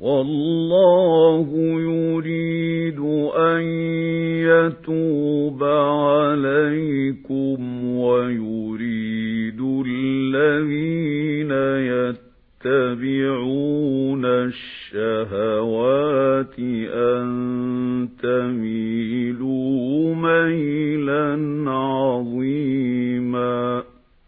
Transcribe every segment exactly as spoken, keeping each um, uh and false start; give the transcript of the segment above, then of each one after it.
والله يريد أن يتوب عليكم ويريد الذين يتبعون الشهوات أن تميلوا ميلا عظيما.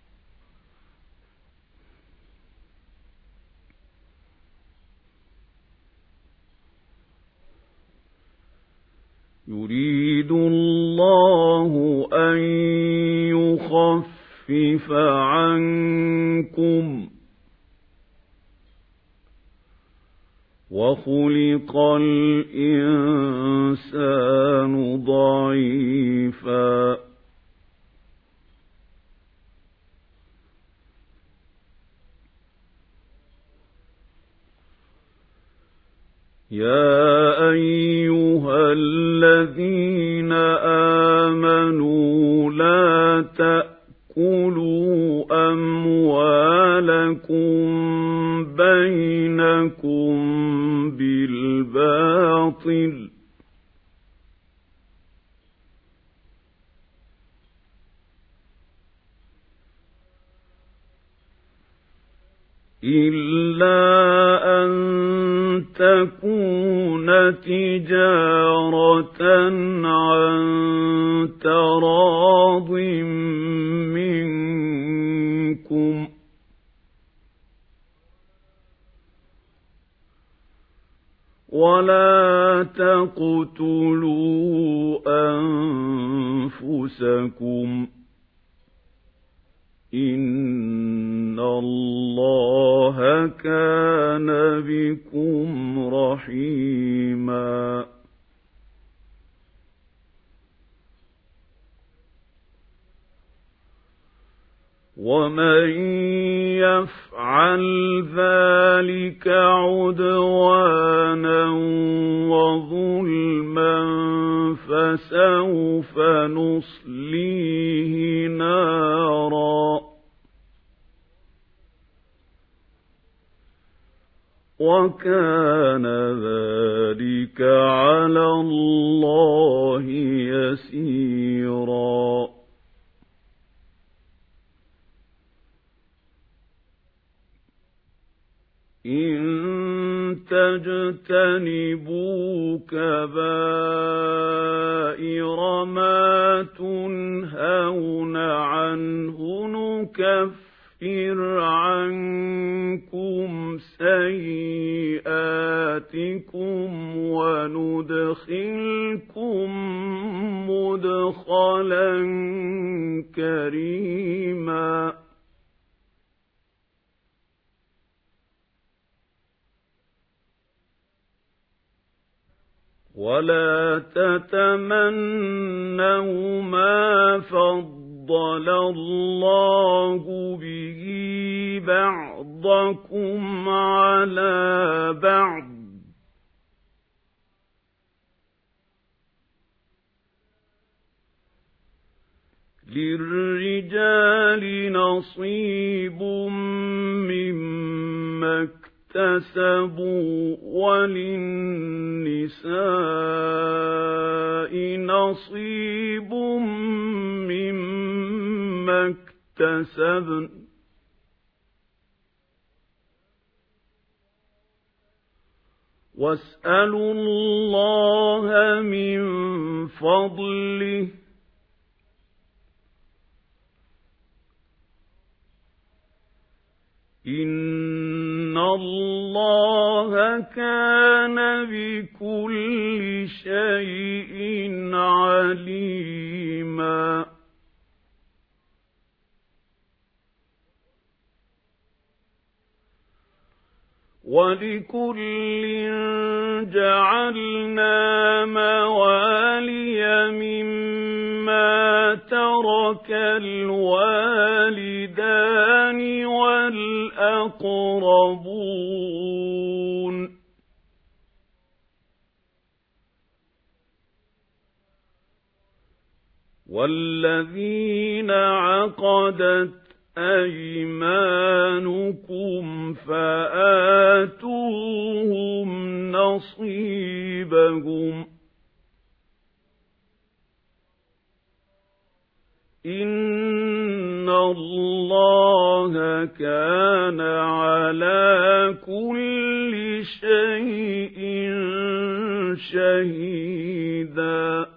يريد الله أن يخفف عنكم وخلق الإنسان ضعيفا. يا أيها الذين آمنوا لا تأكلوا أموالكم بينكم بالباطل إلا أن تكون تجارة عن تراض منكم ولا تقتلوا أنفسكم إن الله كان بكم رحيما. ومن يفعل ذلك عدوانا وظلما فسوف نصليه نارا وكان ذلك على الله يسيرا. إن تجتنبوا كبائر ما تنهون عنه نكفر عنكم سيئاتكم وندخلكم مدخلا كريما. ولا تتمنوا ما فضل الله به بعضكم على بعض للرجال نصيب مما اكتسبوا وللنساء نصيب مما اكتسبن واسألوا الله من فضله إن الله كان بكل شيء عليما. ولكل جعلنا موالي مما ترك الوالدان والأقربون والذين عقدت أيمانكم فآتوهم نصيبهم إن الله كان على كل شيء شهيدا